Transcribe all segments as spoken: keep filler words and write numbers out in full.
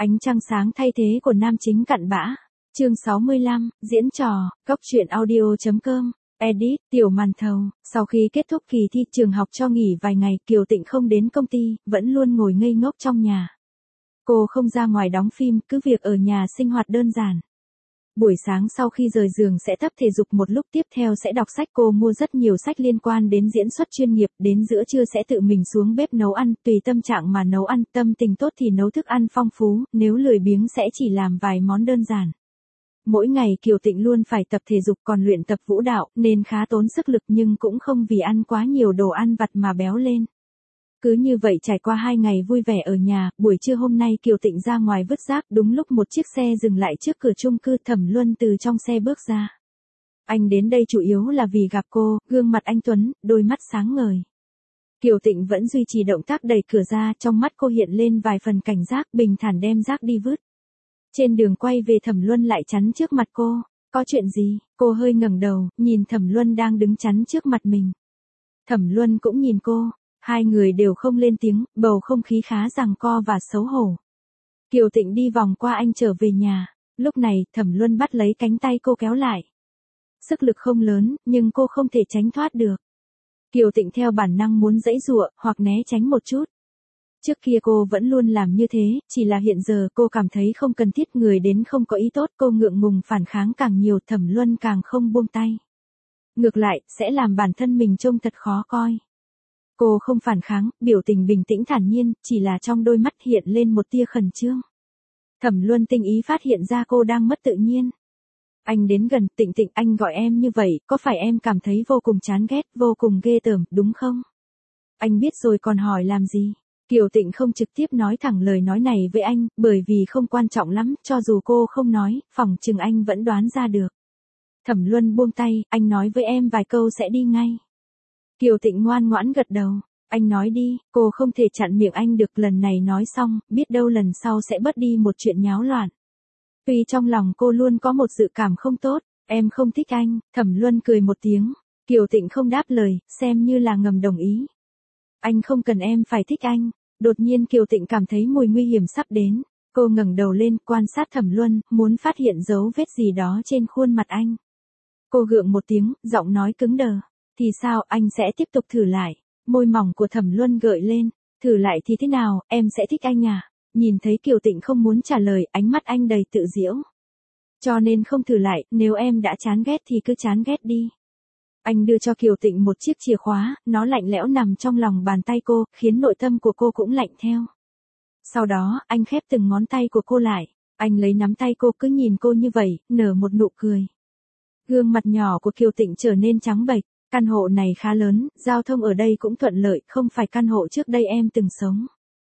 Ánh trăng sáng thay thế của nam chính cặn bã. Chương sáu mươi lăm, diễn trò, góc truyện audio.com. Edit, Tiểu Màn Thầu. Sau khi kết thúc kỳ thi trường học cho nghỉ vài ngày, Kiều Tịnh không đến công ty, vẫn luôn ngồi ngây ngốc trong nhà. Cô không ra ngoài đóng phim, cứ việc ở nhà sinh hoạt đơn giản. Buổi sáng sau khi rời giường sẽ tập thể dục, một lúc tiếp theo sẽ đọc sách. Cô mua rất nhiều sách liên quan đến diễn xuất chuyên nghiệp, đến giữa trưa sẽ tự mình xuống bếp nấu ăn, tùy tâm trạng mà nấu ăn, tâm tình tốt thì nấu thức ăn phong phú, nếu lười biếng sẽ chỉ làm vài món đơn giản. Mỗi ngày Kiều Tịnh luôn phải tập thể dục còn luyện tập vũ đạo, nên khá tốn sức lực, nhưng cũng không vì ăn quá nhiều đồ ăn vặt mà béo lên. Cứ như vậy trải qua hai ngày vui vẻ ở nhà, buổi trưa hôm nay Kiều Tịnh ra ngoài vứt rác, đúng lúc một chiếc xe dừng lại trước cửa chung cư. Thẩm Luân từ trong xe bước ra. Anh đến đây chủ yếu là vì gặp cô, gương mặt anh tuấn, đôi mắt sáng ngời. Kiều Tịnh vẫn duy trì động tác đẩy cửa ra, trong mắt cô hiện lên vài phần cảnh giác, bình thản đem rác đi vứt. Trên đường quay về Thẩm Luân lại chắn trước mặt cô. Có chuyện gì? Cô hơi ngẩng đầu, nhìn Thẩm Luân đang đứng chắn trước mặt mình. Thẩm Luân cũng nhìn cô. Hai người đều không lên tiếng, bầu không khí khá giằng co và xấu hổ. Kiều Tịnh đi vòng qua anh trở về nhà. Lúc này, Thẩm Luân bắt lấy cánh tay cô kéo lại. Sức lực không lớn, nhưng cô không thể tránh thoát được. Kiều Tịnh theo bản năng muốn giãy giụa, hoặc né tránh một chút. Trước kia cô vẫn luôn làm như thế, chỉ là hiện giờ cô cảm thấy không cần thiết, người đến không có ý tốt, cô ngượng ngùng phản kháng càng nhiều, Thẩm Luân càng không buông tay. Ngược lại, sẽ làm bản thân mình trông thật khó coi. Cô không phản kháng, biểu tình bình tĩnh thản nhiên, chỉ là trong đôi mắt hiện lên một tia khẩn trương. Thẩm Luân tinh ý phát hiện ra cô đang mất tự nhiên. Anh đến gần. Tịnh Tịnh, anh gọi em như vậy, có phải em cảm thấy vô cùng chán ghét, vô cùng ghê tởm, đúng không? Anh biết rồi còn hỏi làm gì? Kiều Tịnh không trực tiếp nói thẳng lời nói này với anh, bởi vì không quan trọng lắm, cho dù cô không nói, phỏng chừng anh vẫn đoán ra được. Thẩm Luân buông tay, anh nói với em vài câu sẽ đi ngay. Kiều Tịnh ngoan ngoãn gật đầu. Anh nói đi. Cô không thể chặn miệng anh được, lần này nói xong, biết đâu lần sau sẽ bớt đi một chuyện nháo loạn. Tuy trong lòng cô luôn có một dự cảm không tốt. Em không thích anh. Thẩm Luân cười một tiếng. Kiều Tịnh không đáp lời, xem như là ngầm đồng ý. Anh không cần em phải thích anh. Đột nhiên Kiều Tịnh cảm thấy mùi nguy hiểm sắp đến. Cô ngẩng đầu lên, quan sát Thẩm Luân, muốn phát hiện dấu vết gì đó trên khuôn mặt anh. Cô gượng một tiếng, giọng nói cứng đờ. Thì sao, anh sẽ tiếp tục thử lại. Môi mỏng của Thẩm Luân gợi lên. Thử lại thì thế nào, em sẽ thích anh à? Nhìn thấy Kiều Tịnh không muốn trả lời, ánh mắt anh đầy tự giễu. Cho nên không thử lại, nếu em đã chán ghét thì cứ chán ghét đi. Anh đưa cho Kiều Tịnh một chiếc chìa khóa, nó lạnh lẽo nằm trong lòng bàn tay cô, khiến nội tâm của cô cũng lạnh theo. Sau đó, anh khép từng ngón tay của cô lại. Anh lấy nắm tay cô, cứ nhìn cô như vậy, nở một nụ cười. Gương mặt nhỏ của Kiều Tịnh trở nên trắng bệch. Căn hộ này khá lớn, giao thông ở đây cũng thuận lợi, không phải căn hộ trước đây em từng sống.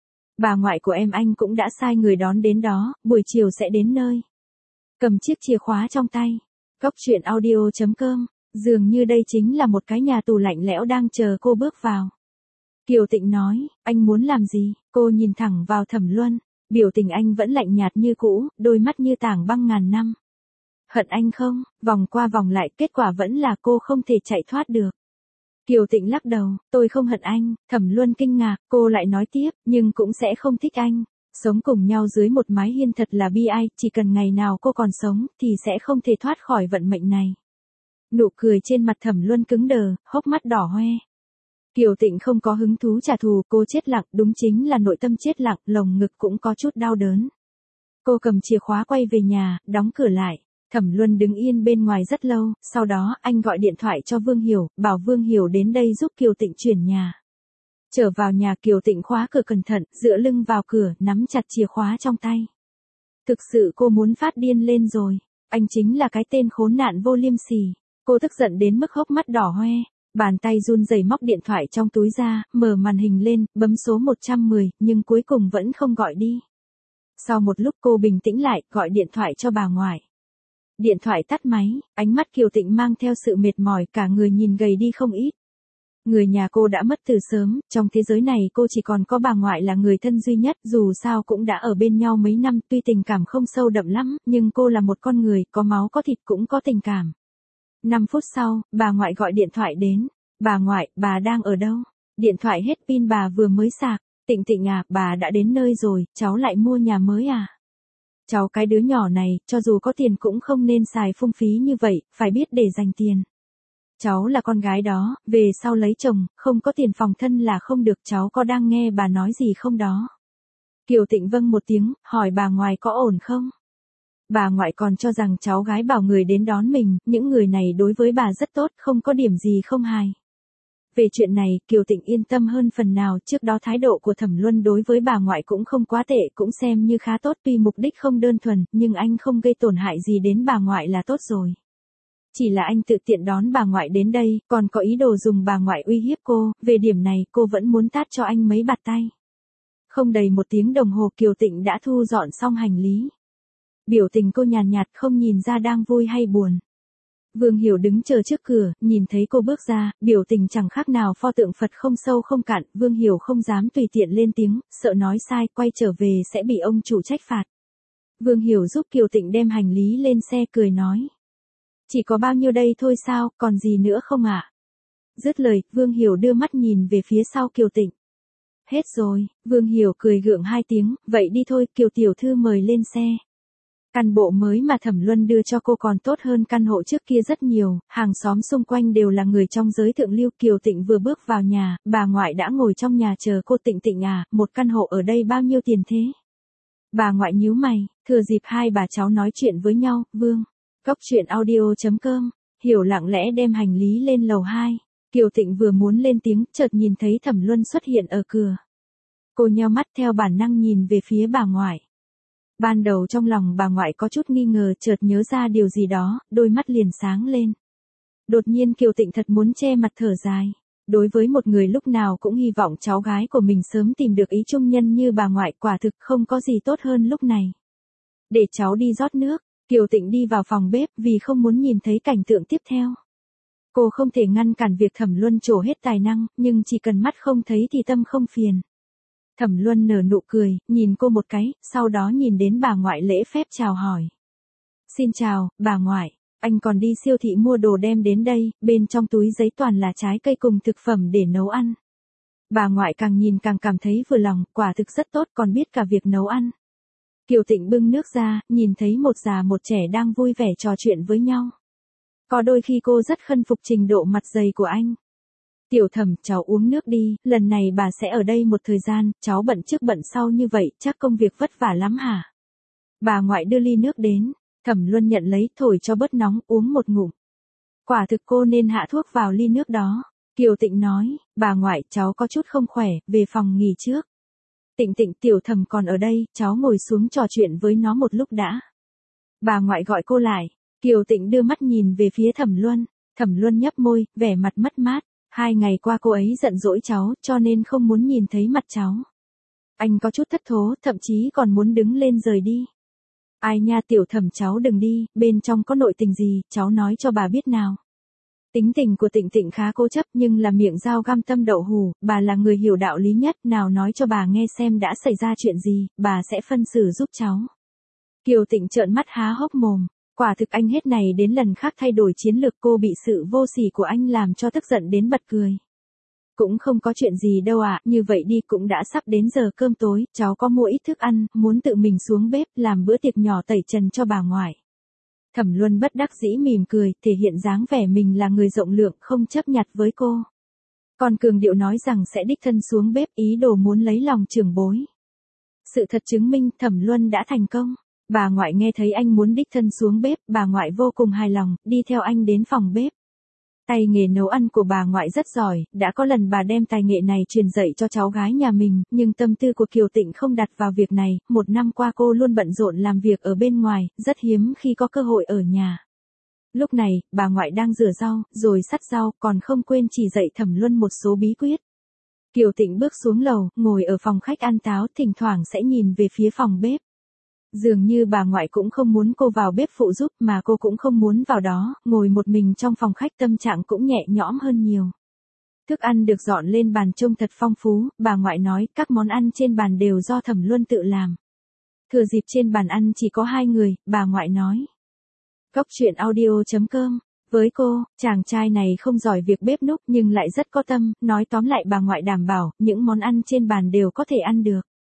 Bà ngoại của em anh cũng đã sai người đón đến đó, buổi chiều sẽ đến nơi. Cầm chiếc chìa khóa trong tay. Góc truyện audio.com. Dường như đây chính là một cái nhà tù lạnh lẽo đang chờ cô bước vào. Kiều Tịnh nói, anh muốn làm gì? Cô nhìn thẳng vào Thẩm Luân. Biểu tình anh vẫn lạnh nhạt như cũ, đôi mắt như tảng băng ngàn năm. Hận anh không? Vòng qua vòng lại, kết quả vẫn là cô không thể chạy thoát được. Kiều Tịnh lắc đầu, tôi không hận anh. Thẩm Luân kinh ngạc, cô lại nói tiếp, nhưng cũng sẽ không thích anh. Sống cùng nhau dưới một mái hiên thật là bi ai, chỉ cần ngày nào cô còn sống, thì sẽ không thể thoát khỏi vận mệnh này. Nụ cười trên mặt Thẩm Luân cứng đờ, hốc mắt đỏ hoe. Kiều Tịnh không có hứng thú trả thù, cô chết lặng, đúng chính là nội tâm chết lặng, lồng ngực cũng có chút đau đớn. Cô cầm chìa khóa quay về nhà, đóng cửa lại. Thẩm Luân đứng yên bên ngoài rất lâu, sau đó anh gọi điện thoại cho Vương Hiểu, bảo Vương Hiểu đến đây giúp Kiều Tịnh chuyển nhà. Trở vào nhà, Kiều Tịnh khóa cửa cẩn thận, dựa lưng vào cửa, nắm chặt chìa khóa trong tay. Thực sự cô muốn phát điên lên rồi. Anh chính là cái tên khốn nạn vô liêm sỉ. Cô tức giận đến mức hốc mắt đỏ hoe. Bàn tay run rẩy móc điện thoại trong túi ra, mở màn hình lên, bấm số một trăm mười, nhưng cuối cùng vẫn không gọi đi. Sau một lúc cô bình tĩnh lại, gọi điện thoại cho bà ngoại. Điện thoại tắt máy, ánh mắt Kiều Tịnh mang theo sự mệt mỏi, cả người nhìn gầy đi không ít. Người nhà cô đã mất từ sớm, trong thế giới này cô chỉ còn có bà ngoại là người thân duy nhất, dù sao cũng đã ở bên nhau mấy năm, tuy tình cảm không sâu đậm lắm, nhưng cô là một con người, có máu có thịt cũng có tình cảm. năm phút sau, bà ngoại gọi điện thoại đến. Bà ngoại, bà đang ở đâu? Điện thoại hết pin, bà vừa mới sạc. Tịnh Tịnh à, bà đã đến nơi rồi, cháu lại mua nhà mới à? Cháu cái đứa nhỏ này, cho dù có tiền cũng không nên xài phung phí như vậy, phải biết để dành tiền. Cháu là con gái đó, về sau lấy chồng, không có tiền phòng thân là không được, cháu có đang nghe bà nói gì không đó? Kiều Tịnh vâng một tiếng, hỏi bà ngoại có ổn không? Bà ngoại còn cho rằng cháu gái bảo người đến đón mình, những người này đối với bà rất tốt, không có điểm gì không hài. Về chuyện này, Kiều Tịnh yên tâm hơn phần nào, trước đó thái độ của Thẩm Luân đối với bà ngoại cũng không quá tệ, cũng xem như khá tốt, tuy mục đích không đơn thuần, nhưng anh không gây tổn hại gì đến bà ngoại là tốt rồi. Chỉ là anh tự tiện đón bà ngoại đến đây, còn có ý đồ dùng bà ngoại uy hiếp cô, về điểm này cô vẫn muốn tát cho anh mấy bạt tay. Không đầy một tiếng đồng hồ Kiều Tịnh đã thu dọn xong hành lý. Biểu tình cô nhàn nhạt, không nhìn ra đang vui hay buồn. Vương Hiểu đứng chờ trước cửa, nhìn thấy cô bước ra, biểu tình chẳng khác nào pho tượng Phật không sâu không cạn, Vương Hiểu không dám tùy tiện lên tiếng, sợ nói sai, quay trở về sẽ bị ông chủ trách phạt. Vương Hiểu giúp Kiều Tịnh đem hành lý lên xe cười nói. Chỉ có bao nhiêu đây thôi sao, còn gì nữa không ạ? À? Dứt lời, Vương Hiểu đưa mắt nhìn về phía sau Kiều Tịnh. Hết rồi, Vương Hiểu cười gượng hai tiếng, vậy đi thôi, Kiều tiểu thư mời lên xe. Căn bộ mới mà Thẩm Luân đưa cho cô còn tốt hơn căn hộ trước kia rất nhiều, hàng xóm xung quanh đều là người trong giới thượng lưu. Kiều Tịnh vừa bước vào nhà, bà ngoại đã ngồi trong nhà chờ cô. Tịnh Tịnh à, một căn hộ ở đây bao nhiêu tiền thế? Bà ngoại nhíu mày, thừa dịp hai bà cháu nói chuyện với nhau, Vương. Cốc truyện audio chấm com, Hiểu lặng lẽ đem hành lý lên lầu hai. Kiều Tịnh vừa muốn lên tiếng, chợt nhìn thấy Thẩm Luân xuất hiện ở cửa. Cô nheo mắt theo bản năng nhìn về phía bà ngoại. Ban đầu trong lòng bà ngoại có chút nghi ngờ, chợt nhớ ra điều gì đó, đôi mắt liền sáng lên. Đột nhiên Kiều Tịnh thật muốn che mặt thở dài. Đối với một người lúc nào cũng hy vọng cháu gái của mình sớm tìm được ý chung nhân như bà ngoại, quả thực không có gì tốt hơn lúc này. Để cháu đi rót nước. Kiều Tịnh đi vào phòng bếp vì không muốn nhìn thấy cảnh tượng tiếp theo. Cô không thể ngăn cản việc Thẩm Luân trổ hết tài năng, nhưng chỉ cần mắt không thấy thì tâm không phiền. Thẩm Luân nở nụ cười, nhìn cô một cái, sau đó nhìn đến bà ngoại lễ phép chào hỏi. Xin chào, bà ngoại, anh còn đi siêu thị mua đồ đem đến đây, bên trong túi giấy toàn là trái cây cùng thực phẩm để nấu ăn. Bà ngoại càng nhìn càng cảm thấy vừa lòng, quả thực rất tốt, còn biết cả việc nấu ăn. Kiều Tịnh bưng nước ra, nhìn thấy một già một trẻ đang vui vẻ trò chuyện với nhau. Có đôi khi cô rất khâm phục trình độ mặt dày của anh. Tiểu Thẩm, cháu uống nước đi, lần này bà sẽ ở đây một thời gian, cháu bận trước bận sau như vậy, chắc công việc vất vả lắm hả? Bà ngoại đưa ly nước đến, Thẩm Luân nhận lấy, thổi cho bớt nóng, uống một ngụm. Quả thực cô nên hạ thuốc vào ly nước đó. Kiều Tịnh nói, bà ngoại, cháu có chút không khỏe, về phòng nghỉ trước. Tịnh Tịnh, Tiểu Thẩm còn ở đây, cháu ngồi xuống trò chuyện với nó một lúc đã. Bà ngoại gọi cô lại, Kiều Tịnh đưa mắt nhìn về phía Thẩm Luân, Thẩm Luân nhấp môi, vẻ mặt mất mát. Hai ngày qua cô ấy giận dỗi cháu, cho nên không muốn nhìn thấy mặt cháu. Anh có chút thất thố, thậm chí còn muốn đứng lên rời đi. Ai nha Tiểu Thẩm, cháu đừng đi, bên trong có nội tình gì, cháu nói cho bà biết nào. Tính tình của Tịnh Tịnh khá cố chấp nhưng là miệng dao găm tâm đậu hù, bà là người hiểu đạo lý nhất, nào nói cho bà nghe xem đã xảy ra chuyện gì, bà sẽ phân xử giúp cháu. Kiều Tịnh trợn mắt há hốc mồm, quả thực anh hết này đến lần khác thay đổi chiến lược, cô bị sự vô sỉ của anh làm cho tức giận đến bật cười. Cũng không có chuyện gì đâu ạ, à, như vậy đi, cũng đã sắp đến giờ cơm tối, cháu có mua ít thức ăn, muốn tự mình xuống bếp làm bữa tiệc nhỏ tẩy trần cho bà ngoại. Thẩm Luân bất đắc dĩ mỉm cười, thể hiện dáng vẻ mình là người rộng lượng, không chấp nhặt với cô. Còn cường điệu nói rằng sẽ đích thân xuống bếp, ý đồ muốn lấy lòng trưởng bối. Sự thật chứng minh Thẩm Luân đã thành công. Bà ngoại nghe thấy anh muốn đích thân xuống bếp, bà ngoại vô cùng hài lòng, đi theo anh đến phòng bếp. Tay nghề nấu ăn của bà ngoại rất giỏi, đã có lần bà đem tài nghệ này truyền dạy cho cháu gái nhà mình, nhưng tâm tư của Kiều Tịnh không đặt vào việc này, một năm qua cô luôn bận rộn làm việc ở bên ngoài, rất hiếm khi có cơ hội ở nhà. Lúc này, bà ngoại đang rửa rau, rồi sắt rau, còn không quên chỉ dạy Thẩm Luân một số bí quyết. Kiều Tịnh bước xuống lầu, ngồi ở phòng khách ăn táo, thỉnh thoảng sẽ nhìn về phía phòng bếp. Dường như bà ngoại cũng không muốn cô vào bếp phụ giúp, mà cô cũng không muốn vào đó, ngồi một mình trong phòng khách tâm trạng cũng nhẹ nhõm hơn nhiều. Thức ăn được dọn lên bàn trông thật phong phú, bà ngoại nói các món ăn trên bàn đều do Thẩm Luân tự làm. Thừa dịp trên bàn ăn chỉ có hai người, bà ngoại nói. Cốc truyện audio chấm com, với cô, chàng trai này không giỏi việc bếp núc nhưng lại rất có tâm, nói tóm lại bà ngoại đảm bảo, những món ăn trên bàn đều có thể ăn được.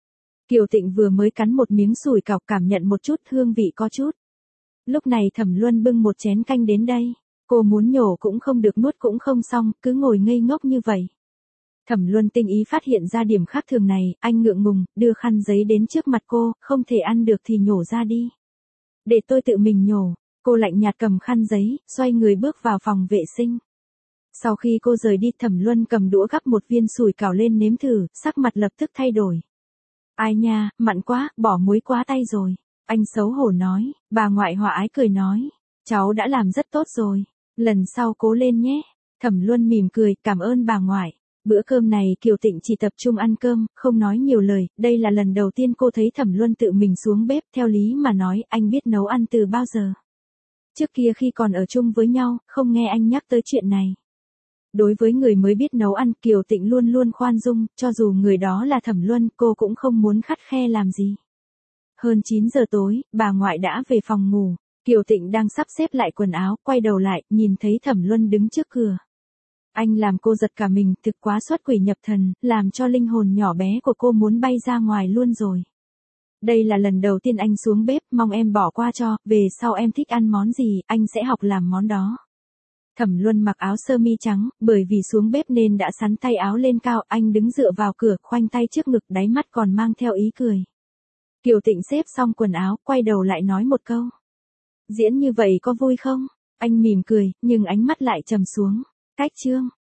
Kiều Tịnh vừa mới cắn một miếng sủi cảo cảm nhận một chút hương vị có chút. Lúc này Thẩm Luân bưng một chén canh đến đây. Cô muốn nhổ cũng không được nuốt cũng không xong, cứ ngồi ngây ngốc như vậy. Thẩm Luân tinh ý phát hiện ra điểm khác thường này, anh ngượng ngùng, đưa khăn giấy đến trước mặt cô, không thể ăn được thì nhổ ra đi. Để tôi tự mình nhổ, cô lạnh nhạt cầm khăn giấy, xoay người bước vào phòng vệ sinh. Sau khi cô rời đi Thẩm Luân cầm đũa gắp một viên sủi cảo lên nếm thử, sắc mặt lập tức thay đổi. Ai nha, mặn quá, bỏ muối quá tay rồi. Anh xấu hổ nói, bà ngoại hòa ái cười nói, cháu đã làm rất tốt rồi, lần sau cố lên nhé. Thẩm Luân mỉm cười, cảm ơn bà ngoại. Bữa cơm này Kiều Tịnh chỉ tập trung ăn cơm, không nói nhiều lời, đây là lần đầu tiên cô thấy Thẩm Luân tự mình xuống bếp, theo lý mà nói, anh biết nấu ăn từ bao giờ. Trước kia khi còn ở chung với nhau, không nghe anh nhắc tới chuyện này. Đối với người mới biết nấu ăn, Kiều Tịnh luôn luôn khoan dung, cho dù người đó là Thẩm Luân, cô cũng không muốn khắt khe làm gì. Hơn chín giờ tối, bà ngoại đã về phòng ngủ. Kiều Tịnh đang sắp xếp lại quần áo, quay đầu lại, nhìn thấy Thẩm Luân đứng trước cửa. Anh làm cô giật cả mình, thực quá xuất quỷ nhập thần, làm cho linh hồn nhỏ bé của cô muốn bay ra ngoài luôn rồi. Đây là lần đầu tiên anh xuống bếp, mong em bỏ qua cho, về sau em thích ăn món gì, anh sẽ học làm món đó. Thẩm Luân mặc áo sơ mi trắng, bởi vì xuống bếp nên đã xắn tay áo lên cao, anh đứng dựa vào cửa, khoanh tay trước ngực, đáy mắt còn mang theo ý cười. Kiều Tịnh xếp xong quần áo, quay đầu lại nói một câu. Diễn như vậy có vui không? Anh mỉm cười, nhưng ánh mắt lại trầm xuống. Cách chương